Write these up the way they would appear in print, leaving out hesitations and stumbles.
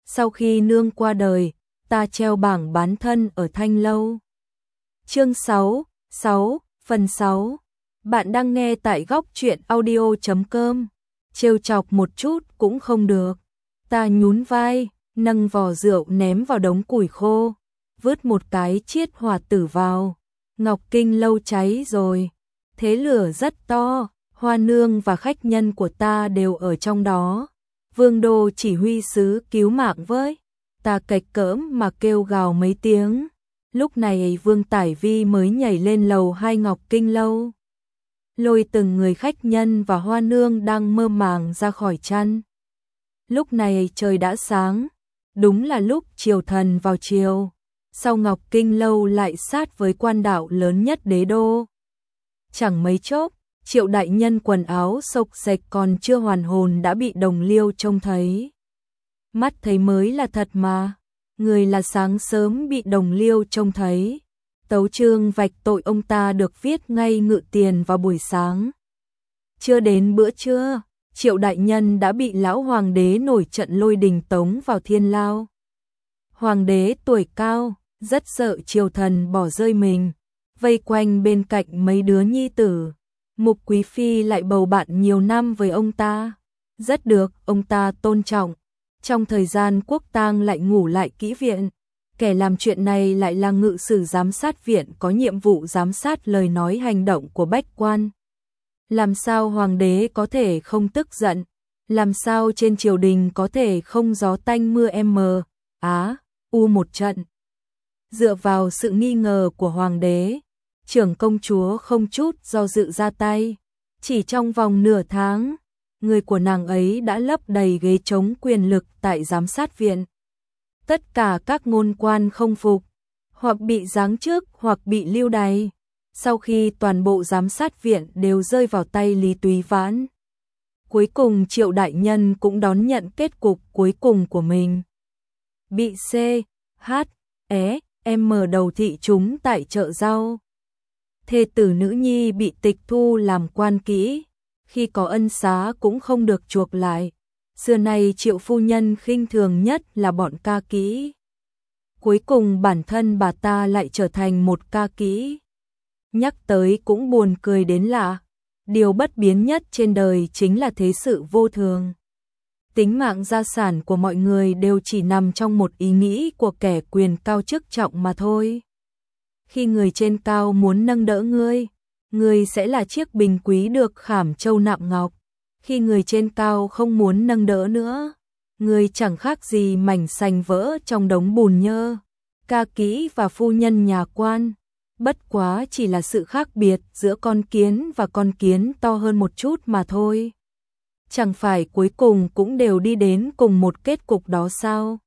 Sau khi nương qua đời, ta treo bảng bán thân ở Thanh Lâu. Chương 6, phần 6. Bạn đang nghe tại góc truyện audio.com. Trêu chọc một chút cũng không được. Ta nhún vai, nâng vò rượu ném vào đống củi khô, vứt một cái chiết hỏa tử vào. Ngọc Kinh Lâu cháy rồi. Thế lửa rất to, Hoa Nương và khách nhân của ta đều ở trong đó. Vương Đô chỉ huy sứ cứu mạng với. Ta cạch cỡm mà kêu gào mấy tiếng. Lúc này Vương Tải Vi mới nhảy lên lầu 2 Ngọc Kinh Lâu, lôi từng người khách nhân và Hoa Nương đang mơ màng ra khỏi chăn. Lúc này trời đã sáng, đúng là lúc triều thần vào triều. Sau Ngọc Kinh Lâu lại sát với quan đạo lớn nhất đế đô. Chẳng mấy chốc, Triệu đại nhân quần áo xộc xệch còn chưa hoàn hồn đã bị đồng liêu trông thấy. Mắt thấy mới là thật mà, người là sáng sớm bị đồng liêu trông thấy. Tấu chương vạch tội ông ta được viết ngay ngự tiền vào buổi sáng. Chưa đến bữa trưa, Triệu đại nhân đã bị lão hoàng đế nổi trận lôi đình tống vào thiên lao. Hoàng đế tuổi cao, rất sợ triều thần bỏ rơi mình, vây quanh bên cạnh mấy đứa nhi tử. Mục Quý Phi lại bầu bạn nhiều năm với ông ta, rất được ông ta tôn trọng. Trong thời gian quốc tang lại ngủ lại kỹ viện. Kẻ làm chuyện này lại là ngự sử giám sát viện có nhiệm vụ giám sát lời nói hành động của bách quan. Làm sao hoàng đế có thể không tức giận? Làm sao trên triều đình có thể không gió tanh mưa một trận? Dựa vào sự nghi ngờ của hoàng đế, trưởng công chúa không chút do dự ra tay. Chỉ trong vòng nửa tháng, người của nàng ấy đã lấp đầy ghế trống quyền lực tại giám sát viện. Tất cả các ngôn quan không phục, hoặc bị giáng chức hoặc bị lưu đày. Sau khi toàn bộ giám sát viện đều rơi vào tay Lý Túy Vãn, cuối cùng Triệu đại nhân cũng đón nhận kết cục cuối cùng của mình. Bị C.H.E.M đầu thị chúng tại chợ rau. Thê tử nữ nhi bị tịch thu làm quan kỹ, khi có ân xá cũng không được chuộc lại. Xưa nay Triệu phu nhân khinh thường nhất là bọn ca kỹ. Cuối cùng bản thân bà ta lại trở thành một ca kỹ. Nhắc tới cũng buồn cười đến lạ. Điều bất biến nhất trên đời chính là thế sự vô thường. Tính mạng gia sản của mọi người đều chỉ nằm trong một ý nghĩ của kẻ quyền cao chức trọng mà thôi. Khi người trên cao muốn nâng đỡ ngươi sẽ là chiếc bình quý được khảm châu nạm ngọc. Khi người trên cao không muốn nâng đỡ nữa, ngươi chẳng khác gì mảnh sành vỡ trong đống bùn nhơ. Ca kỹ và phu nhân nhà quan, bất quá chỉ là sự khác biệt giữa con kiến và con kiến to hơn một chút mà thôi. Chẳng phải cuối cùng cũng đều đi đến cùng một kết cục đó sao?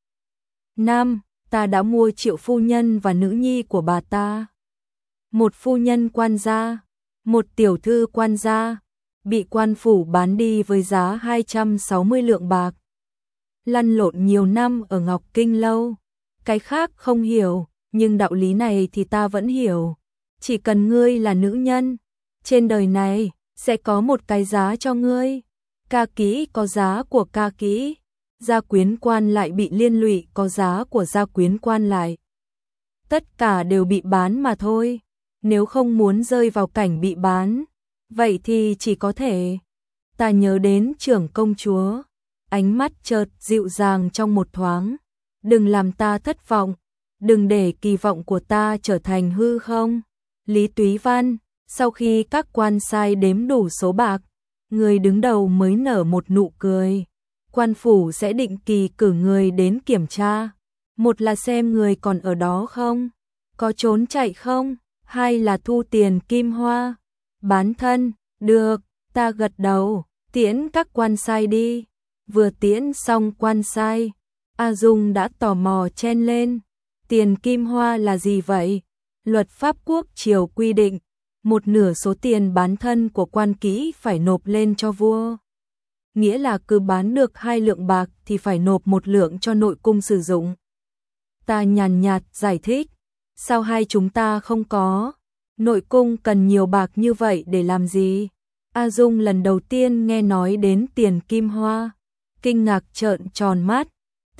Ta đã mua Triệu phu nhân và nữ nhi của bà ta. Một phu nhân quan gia, một tiểu thư quan gia, bị quan phủ bán đi với giá 260 lượng bạc. Lăn lộn nhiều năm ở Ngọc Kinh Lâu, cái khác không hiểu, nhưng đạo lý này thì ta vẫn hiểu. Chỉ cần ngươi là nữ nhân, trên đời này sẽ có một cái giá cho ngươi. Ca kỹ có giá của ca kỹ, gia quyến quan lại bị liên lụy có giá của gia quyến quan lại. Tất cả đều bị bán mà thôi. Nếu không muốn rơi vào cảnh bị bán, vậy thì chỉ có thể. Ta nhớ đến trưởng công chúa, ánh mắt chợt dịu dàng trong một thoáng. Đừng làm ta thất vọng, đừng để kỳ vọng của ta trở thành hư không. Lý Túy Văn, sau khi các quan sai đếm đủ số bạc, người đứng đầu mới nở một nụ cười. Quan phủ sẽ định kỳ cử người đến kiểm tra. Một là xem người còn ở đó không, có trốn chạy không, hai là thu tiền kim hoa. Bán thân, được, ta gật đầu, tiễn các quan sai đi. Vừa tiễn xong quan sai, A Dung đã tò mò chen lên. Tiền kim hoa là gì vậy? Luật pháp quốc triều quy định, một nửa số tiền bán thân của quan kỹ phải nộp lên cho vua. Nghĩa là cứ bán được 2 lượng bạc thì phải nộp 1 lượng cho nội cung sử dụng. Ta nhàn nhạt giải thích, sao hai chúng ta không có? Nội cung cần nhiều bạc như vậy để làm gì? A Dung lần đầu tiên nghe nói đến tiền kim hoa, kinh ngạc trợn tròn mắt.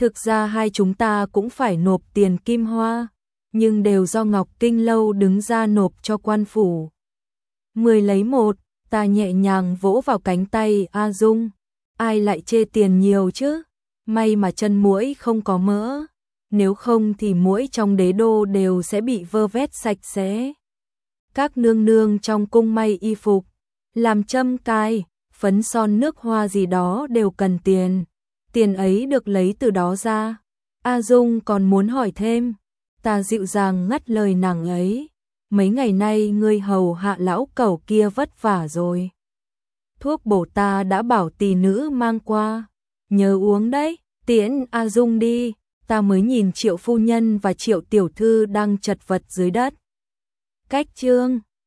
Thực ra hai chúng ta cũng phải nộp tiền kim hoa, nhưng đều do Ngọc Kinh Lâu đứng ra nộp cho quan phủ. 10 lấy 1, ta nhẹ nhàng vỗ vào cánh tay A Dung. Ai lại chê tiền nhiều chứ? May mà chân muỗi không có mỡ, nếu không thì muỗi trong đế đô đều sẽ bị vơ vét sạch sẽ. Các nương nương trong cung may y phục, làm châm cài, phấn son nước hoa gì đó đều cần tiền. Tiền ấy được lấy từ đó ra. A Dung còn muốn hỏi thêm, ta dịu dàng ngắt lời nàng ấy. Mấy ngày nay ngươi hầu hạ lão cẩu kia vất vả rồi. Thuốc bổ ta đã bảo tỳ nữ mang qua, nhớ uống đấy. Tiễn A Dung đi, ta mới nhìn Triệu phu nhân và Triệu tiểu thư đang chật vật dưới đất. Cách chương